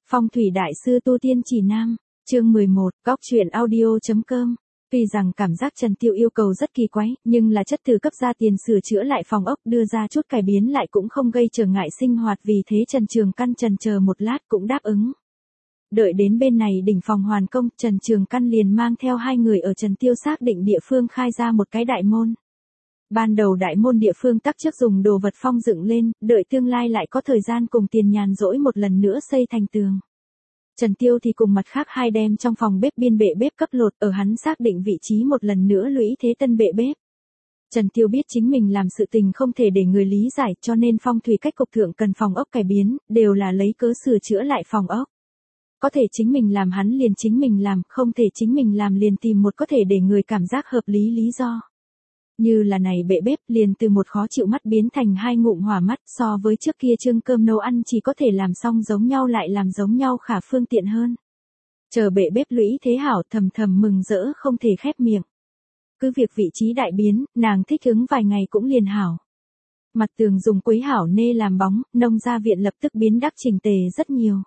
Phong thủy đại sư tu tiên chỉ nam, chương 11, góc truyện audio.com. Tuy rằng cảm giác Trần Tiêu yêu cầu rất kỳ quái, nhưng là chất từ cấp ra tiền sửa chữa lại phòng ốc đưa ra chút cải biến lại cũng không gây trở ngại sinh hoạt, vì thế Trần Trường Căn chần chờ một lát cũng đáp ứng. Đợi đến bên này đỉnh phòng hoàn công, Trần Trường Căn liền mang theo hai người ở Trần Tiêu xác định địa phương khai ra một cái đại môn. Ban đầu đại môn địa phương tắc trước dùng đồ vật phong dựng lên, đợi tương lai lại có thời gian cùng tiền nhàn rỗi một lần nữa xây thành tường. Trần Tiêu thì cùng mặt khác hai đem trong phòng bếp biên bệ bếp cấp lột, ở hắn xác định vị trí một lần nữa lũy thế tân bệ bếp. Trần Tiêu biết chính mình làm sự tình không thể để người lý giải, cho nên phong thủy cách cục thượng cần phòng ốc cải biến, đều là lấy cớ sửa chữa lại phòng ốc. Có thể chính mình làm hắn liền chính mình làm, không thể chính mình làm liền tìm một có thể để người cảm giác hợp lý lý do. Như là này bệ bếp liền từ một khó chịu mắt biến thành hai ngụm hỏa mắt, so với trước kia trưng cơm nấu ăn chỉ có thể làm xong giống nhau lại làm giống nhau khả phương tiện hơn. Chờ bệ bếp lũy thế hảo, thầm thầm mừng rỡ không thể khép miệng. Cứ việc vị trí đại biến, nàng thích ứng vài ngày cũng liền hảo. Mặt tường dùng quấy hảo nê làm bóng, nông gia viện lập tức biến đắc chỉnh tề rất nhiều.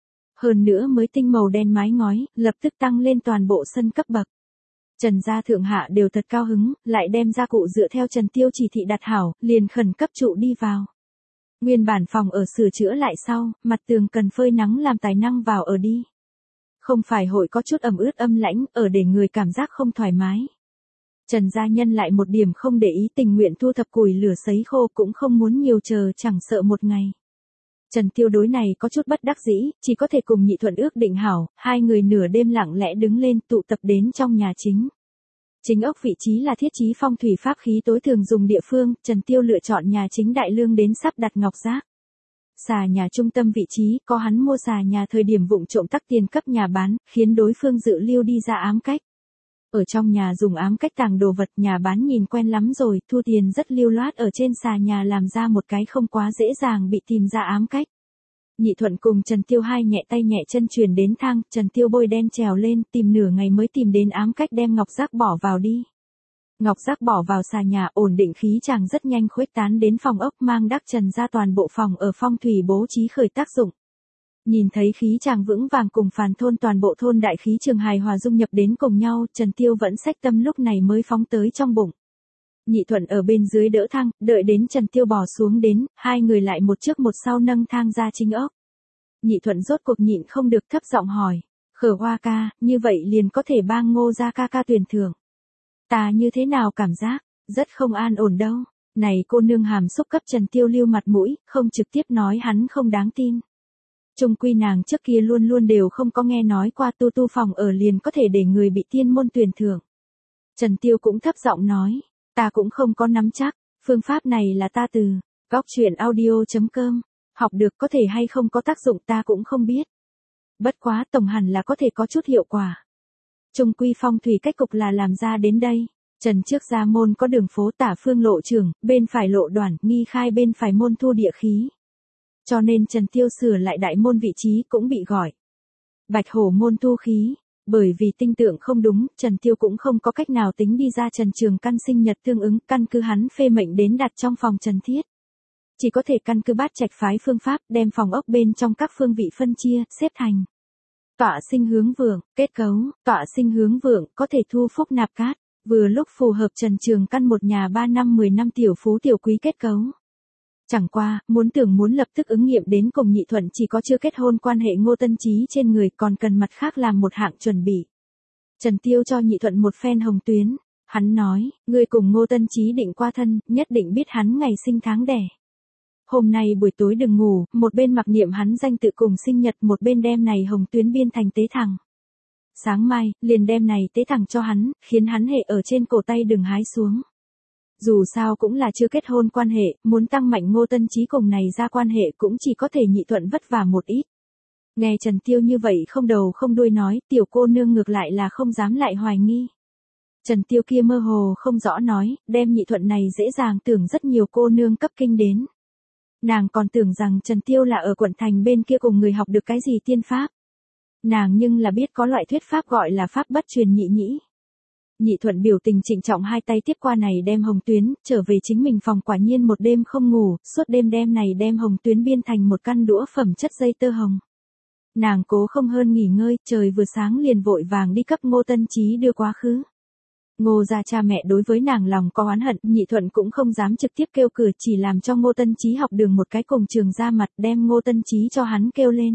Hơn nữa mới tinh màu đen mái ngói, lập tức tăng lên toàn bộ sân cấp bậc. Trần gia thượng hạ đều thật cao hứng, lại đem gia cụ dựa theo Trần Tiêu chỉ thị đặt hảo, liền khẩn cấp trụ đi vào. Nguyên bản phòng ở sửa chữa lại sau, mặt tường cần phơi nắng làm tài năng vào ở đi. Không phải hội có chút ẩm ướt âm lãnh, ở để người cảm giác không thoải mái. Trần gia nhân lại một điểm không để ý, tình nguyện thu thập củi lửa sấy khô, cũng không muốn nhiều chờ chẳng sợ một ngày. Trần Tiêu đối này có chút bất đắc dĩ, chỉ có thể cùng Nhị Thuận ước định hảo, hai người nửa đêm lặng lẽ đứng lên tụ tập đến trong nhà chính. Chính ốc vị trí là thiết trí phong thủy pháp khí tối thường dùng địa phương, Trần Tiêu lựa chọn nhà chính đại lương đến sắp đặt ngọc giác. Xà nhà trung tâm vị trí, có hắn mua xà nhà thời điểm vụng trộm tắc tiền cấp nhà bán, khiến đối phương dự lưu đi ra ám cách. Ở trong nhà dùng ám cách tàng đồ vật, nhà bán nhìn quen lắm rồi, thu tiền rất lưu loát ở trên xà nhà làm ra một cái không quá dễ dàng bị tìm ra ám cách. Nhị Thuận cùng Trần Tiêu hai nhẹ tay nhẹ chân truyền đến thang, Trần Tiêu bôi đen trèo lên, tìm nửa ngày mới tìm đến ám cách, đem ngọc giác bỏ vào đi. Ngọc giác bỏ vào xà nhà, ổn định khí chàng rất nhanh khuếch tán đến phòng ốc, mang đắc Trần ra toàn bộ phòng ở phong thủy bố trí khởi tác dụng. Nhìn thấy khí chàng vững vàng cùng phàn thôn toàn bộ thôn đại khí trường hài hòa dung nhập đến cùng nhau, Trần Tiêu vẫn xách tâm lúc này mới phóng tới trong bụng. Nhị Thuận ở bên dưới đỡ thang, đợi đến Trần Tiêu bò xuống đến, hai người lại một trước một sau nâng thang ra chính ốc. Nhị Thuận rốt cuộc nhịn không được thấp giọng hỏi, Khở Hoa ca, như vậy liền có thể bang Ngô gia ca ca tuyển thưởng. Ta như thế nào cảm giác, rất không an ổn đâu. Này cô nương hàm xúc cấp Trần Tiêu lưu mặt mũi, không trực tiếp nói hắn không đáng tin. Trung quy nàng trước kia luôn luôn đều không có nghe nói qua tu phòng ở liền có thể để người bị tiên môn tuyển thưởng. Trần Tiêu cũng thấp giọng nói, ta cũng không có nắm chắc, phương pháp này là ta từ góc truyện audio.com học được, có thể hay không có tác dụng ta cũng không biết. Bất quá tổng hẳn là có thể có chút hiệu quả. Trung quy phong thủy cách cục là làm ra đến đây. Trần trước ra môn có đường phố tả phương lộ trường, bên phải lộ đoàn, nghi khai bên phải môn thu địa khí. Cho nên Trần Tiêu sửa lại đại môn vị trí cũng bị gọi Bạch Hổ môn thu khí. Bởi vì tinh tượng không đúng, Trần Tiêu cũng không có cách nào tính đi ra Trần Trường Căn sinh nhật tương ứng, căn cứ hắn phê mệnh đến đặt trong phòng Trần Thiết. Chỉ có thể căn cứ bát trạch phái phương pháp, đem phòng ốc bên trong các phương vị phân chia, xếp thành tọa sinh hướng vượng, kết cấu, tọa sinh hướng vượng, có thể thu phúc nạp cát, vừa lúc phù hợp Trần Trường Căn một nhà 3 năm 10 năm tiểu phú tiểu quý kết cấu. Chẳng qua, muốn lập tức ứng nghiệm đến cùng Nhị Thuận chỉ có chưa kết hôn quan hệ Ngô Tân Chí trên người, còn cần mặt khác làm một hạng chuẩn bị. Trần Tiêu cho Nhị Thuận một phen hồng tuyến, hắn nói, ngươi cùng Ngô Tân Chí định qua thân, nhất định biết hắn ngày sinh tháng đẻ. Hôm nay buổi tối đừng ngủ, một bên mặc niệm hắn danh tự cùng sinh nhật, một bên đem này hồng tuyến biên thành tế thẳng. Sáng mai, liền đem này tế thẳng cho hắn, khiến hắn hệ ở trên cổ tay đừng hái xuống. Dù sao cũng là chưa kết hôn quan hệ, muốn tăng mạnh Ngô Tân Chí cùng này ra quan hệ cũng chỉ có thể Nhị Thuận vất vả một ít. Nghe Trần Tiêu như vậy không đầu không đuôi nói, tiểu cô nương ngược lại là không dám lại hoài nghi. Trần Tiêu kia mơ hồ không rõ nói, đem Nhị Thuận này dễ dàng tưởng rất nhiều cô nương cấp kinh đến. Nàng còn tưởng rằng Trần Tiêu là ở quận thành bên kia cùng người học được cái gì tiên pháp. Nàng nhưng là biết có loại thuyết pháp gọi là pháp bất truyền nhị nhĩ. Nhị Thuận biểu tình trịnh trọng hai tay tiếp qua này đem hồng tuyến, trở về chính mình phòng, quả nhiên một đêm không ngủ, suốt đêm đem này đem hồng tuyến biên thành một căn đũa phẩm chất dây tơ hồng. Nàng cố không hơn nghỉ ngơi, trời vừa sáng liền vội vàng đi cấp Ngô Tân Chí đưa quá khứ. Ngô gia cha mẹ đối với nàng lòng có oán hận, Nhị Thuận cũng không dám trực tiếp kêu cửa, chỉ làm cho Ngô Tân Chí học đường một cái cùng trường ra mặt, đem Ngô Tân Chí cho hắn kêu lên.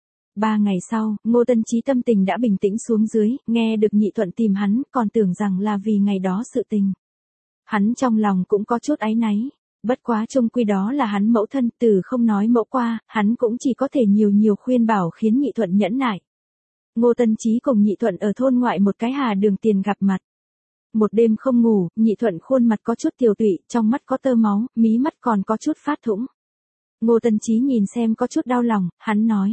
3 ngày sau, Ngô Tân Chí tâm tình đã bình tĩnh xuống dưới, nghe được Nhị Thuận tìm hắn, còn tưởng rằng là vì ngày đó sự tình. Hắn trong lòng cũng có chút áy náy, bất quá chung quy đó là hắn mẫu thân, từ không nói mẫu qua, hắn cũng chỉ có thể nhiều khuyên bảo khiến Nhị Thuận nhẫn nại. Ngô Tân Chí cùng Nhị Thuận ở thôn ngoại một cái hà đường tiền gặp mặt. Một đêm không ngủ, Nhị Thuận khuôn mặt có chút tiều tụy, trong mắt có tơ máu, mí mắt còn có chút phát thủng. Ngô Tân Chí nhìn xem có chút đau lòng, hắn nói.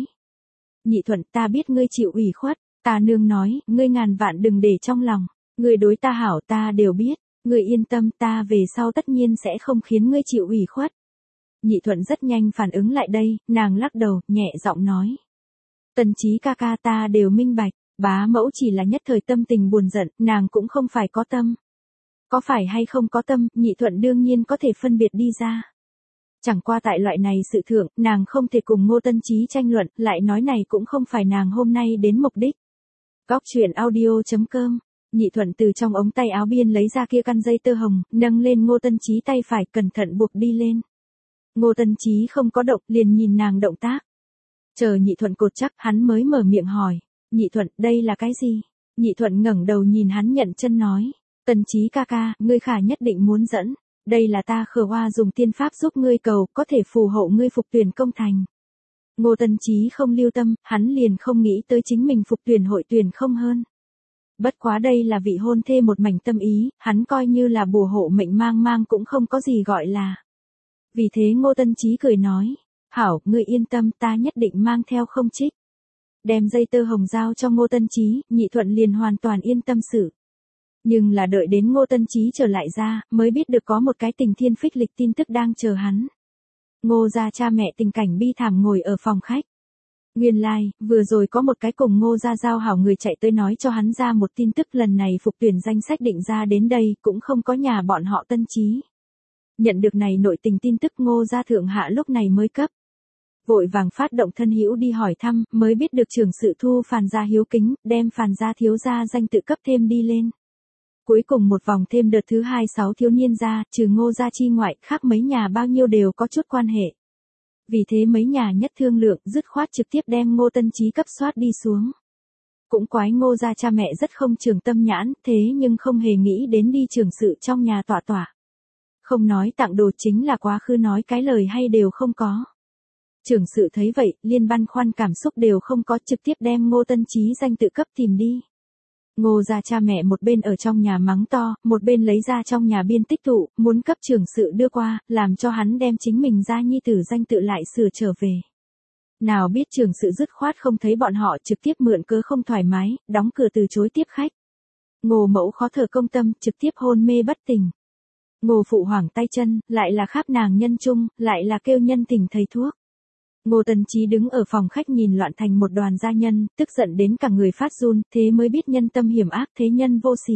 Nhị Thuận, ta biết ngươi chịu ủy khuất, ta nương nói, ngươi ngàn vạn đừng để trong lòng, ngươi đối ta hảo ta đều biết, ngươi yên tâm, ta về sau tất nhiên sẽ không khiến ngươi chịu ủy khuất. Nhị Thuận rất nhanh phản ứng lại đây, nàng lắc đầu, nhẹ giọng nói. Tân Chí ca ca, ta đều minh bạch, bá mẫu chỉ là nhất thời tâm tình buồn giận, nàng cũng không phải có tâm. Có phải hay không có tâm, Nhị Thuận đương nhiên có thể phân biệt đi ra. Chẳng qua tại loại này sự thượng, nàng không thể cùng Ngô Tân Chí tranh luận, lại nói này cũng không phải nàng hôm nay đến mục đích. Góc truyện audio.com, Nhị Thuận từ trong ống tay áo biên lấy ra kia căn dây tơ hồng, nâng lên Ngô Tân Chí tay phải, cẩn thận buộc đi lên. Ngô Tân Chí không có động, liền nhìn nàng động tác. Chờ Nhị Thuận cột chắc, hắn mới mở miệng hỏi. Nhị Thuận, đây là cái gì? Nhị Thuận ngẩng đầu nhìn hắn nhận chân nói. Tân Chí ca ca, ngươi khả nhất định muốn dẫn. Đây là ta Khờ Hoa dùng tiên pháp giúp ngươi cầu, có thể phù hộ ngươi phục tuyển công thành. Ngô Tân Chí không lưu tâm, hắn liền không nghĩ tới chính mình phục tuyển hội tuyển không hơn. Bất quá đây là vị hôn thê một mảnh tâm ý, hắn coi như là bùa hộ mệnh mang cũng không có gì gọi là. Vì thế Ngô Tân Chí cười nói. Hảo, ngươi yên tâm, ta nhất định mang theo không trích. Đem dây tơ hồng giao cho Ngô Tân Chí, Nhị Thuận liền hoàn toàn yên tâm sự. Nhưng là đợi đến Ngô Tân Chí trở lại ra, mới biết được có một cái tình thiên phích lịch tin tức đang chờ hắn. Ngô gia cha mẹ tình cảnh bi thảm ngồi ở phòng khách. Nguyên lai, vừa rồi có một cái cùng Ngô gia giao hảo người chạy tới nói cho hắn ra một tin tức, lần này phục tuyển danh sách định ra đến đây, cũng không có nhà bọn họ Tân Chí. Nhận được này nội tình tin tức, Ngô gia thượng hạ lúc này mới cấp. Vội vàng phát động thân hữu đi hỏi thăm, mới biết được trưởng sự Thu Phàn gia hiếu kính, đem Phàn gia thiếu gia danh tự cấp thêm đi lên. Cuối cùng một vòng thêm đợt thứ 26 thiếu niên gia, trừ Ngô gia chi ngoại, khác mấy nhà bao nhiêu đều có chút quan hệ. Vì thế mấy nhà nhất thương lượng, dứt khoát trực tiếp đem Ngô Tân Chí cấp soát đi xuống. Cũng quái Ngô gia cha mẹ rất không trường tâm nhãn, thế nhưng không hề nghĩ đến đi trưởng sự trong nhà tỏa. Không nói tặng đồ, chính là quá khứ nói cái lời hay đều không có. Trưởng sự thấy vậy, liên băn khoăn cảm xúc đều không có, trực tiếp đem Ngô Tân Chí danh tự cấp tìm đi. Ngô gia cha mẹ một bên ở trong nhà mắng to, một bên lấy ra trong nhà biên tích tụ, muốn cấp trưởng sự đưa qua, làm cho hắn đem chính mình gia nhi tử danh tự lại sửa trở về. Nào biết trưởng sự dứt khoát không thấy bọn họ, trực tiếp mượn cớ không thoải mái, đóng cửa từ chối tiếp khách. Ngô mẫu khó thở công tâm, trực tiếp hôn mê bất tỉnh. Ngô phụ hoảng tay chân, lại là kháp nàng nhân chung, lại là kêu nhân tình thầy thuốc. Ngô Tân Chí đứng ở phòng khách nhìn loạn thành một đoàn gia nhân, tức giận đến cả người phát run, thế mới biết nhân tâm hiểm ác, thế nhân vô sỉ.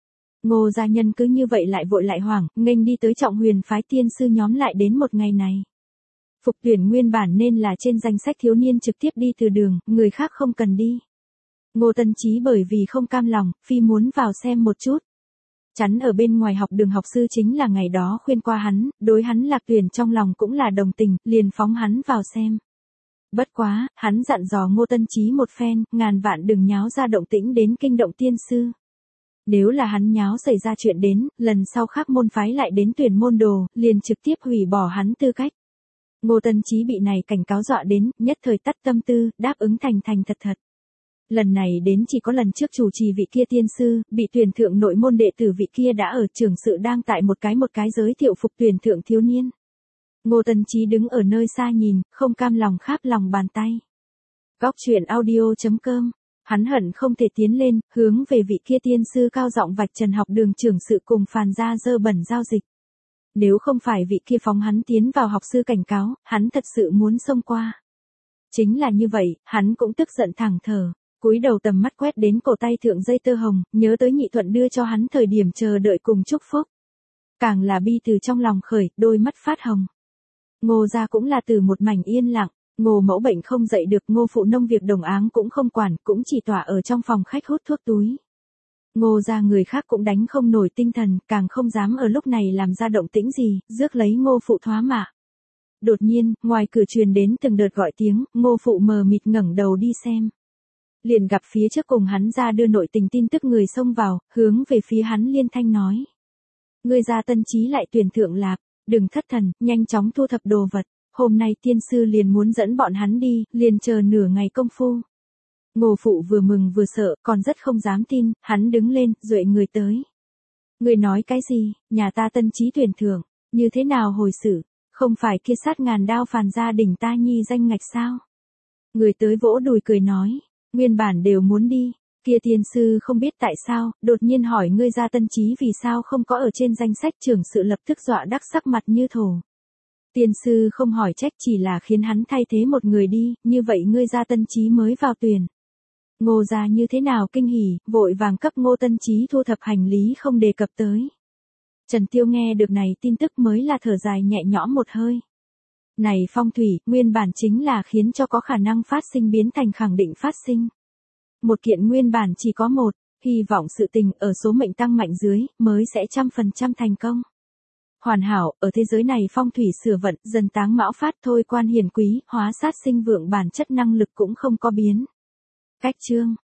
Ngô gia nhân cứ như vậy lại vội lại hoảng, nghênh đi tới Trọng Huyền phái tiên sư nhóm lại đến một ngày này. Phục tuyển nguyên bản nên là trên danh sách thiếu niên trực tiếp đi từ đường, người khác không cần đi. Ngô Tân Chí bởi vì không cam lòng, phi muốn vào xem một chút. Chắn ở bên ngoài học đường học sư chính là ngày đó khuyên qua hắn, đối hắn Lạc Tuyển trong lòng cũng là đồng tình, liền phóng hắn vào xem. Bất quá, hắn dặn dò Ngô Tân Chí một phen, ngàn vạn đừng nháo ra động tĩnh đến kinh động tiên sư. Nếu là hắn nháo xảy ra chuyện đến, lần sau khác môn phái lại đến tuyển môn đồ, liền trực tiếp hủy bỏ hắn tư cách. Ngô Tân Chí bị này cảnh cáo dọa đến, nhất thời tắt tâm tư, đáp ứng thành thật. Lần này đến chỉ có lần trước chủ trì vị kia tiên sư, bị tuyển thượng nội môn đệ tử vị kia đã ở trưởng sự đang tại một cái giới thiệu phục tuyển thượng thiếu niên. Ngô Tân Chí đứng ở nơi xa nhìn, không cam lòng kháp lòng bàn tay. Góc truyện audio.com, hắn hận không thể tiến lên, hướng về vị kia tiên sư cao giọng vạch trần học đường trưởng sự cùng Phàn gia dơ bẩn giao dịch. Nếu không phải vị kia phóng hắn tiến vào học sư cảnh cáo, hắn thật sự muốn xông qua. Chính là như vậy, hắn cũng tức giận thẳng thở. Cúi đầu tầm mắt quét đến cổ tay thượng dây tơ hồng, nhớ tới Nhị Thuận đưa cho hắn thời điểm chờ đợi cùng chúc phúc. Càng là bi từ trong lòng khởi, đôi mắt phát hồng. Ngô gia cũng là từ một mảnh yên lặng, Ngô mẫu bệnh không dậy được, Ngô phụ nông việc đồng áng cũng không quản, cũng chỉ tỏa ở trong phòng khách hút thuốc túi. Ngô gia người khác cũng đánh không nổi tinh thần, càng không dám ở lúc này làm ra động tĩnh gì, rước lấy Ngô phụ thoá mạ. Đột nhiên, ngoài cửa truyền đến từng đợt gọi tiếng, Ngô phụ mờ mịt ngẩng đầu đi xem. Liền gặp phía trước cùng hắn ra đưa nội tình tin tức người xông vào, hướng về phía hắn liên thanh nói. Ngươi gia Tân Chí lại tuyển thượng lạc, đừng thất thần, nhanh chóng thu thập đồ vật, hôm nay tiên sư liền muốn dẫn bọn hắn đi, liền chờ nửa ngày công phu. Ngô phụ vừa mừng vừa sợ, còn rất không dám tin, hắn đứng lên, duệ người tới. Người nói cái gì, nhà ta Tân Chí tuyển thượng, như thế nào hồi xử, không phải kia sát ngàn đao phàn gia đình ta nhi danh ngạch sao? Người tới vỗ đùi cười nói, nguyên bản đều muốn đi, kia tiên sư không biết tại sao, đột nhiên hỏi ngươi gia Tân Chí vì sao không có ở trên danh sách trưởng sự, lập tức dọa đắc sắc mặt như thổ. Tiên sư không hỏi trách, chỉ là khiến hắn thay thế một người đi, như vậy ngươi gia Tân Chí mới vào tuyển. Ngô gia như thế nào kinh hỉ, vội vàng cấp Ngô Tân Chí thu thập hành lý không đề cập tới. Trần Tiêu nghe được này tin tức mới là thở dài nhẹ nhõm một hơi. Này phong thủy, nguyên bản chính là khiến cho có khả năng phát sinh biến thành khẳng định phát sinh. Một kiện nguyên bản chỉ có một, hy vọng sự tình ở số mệnh tăng mạnh dưới, mới sẽ 100% thành công. Hoàn hảo, ở thế giới này phong thủy sửa vận, dần táng mão phát thôi quan hiền quý, hóa sát sinh vượng, bản chất năng lực cũng không có biến. Cách chương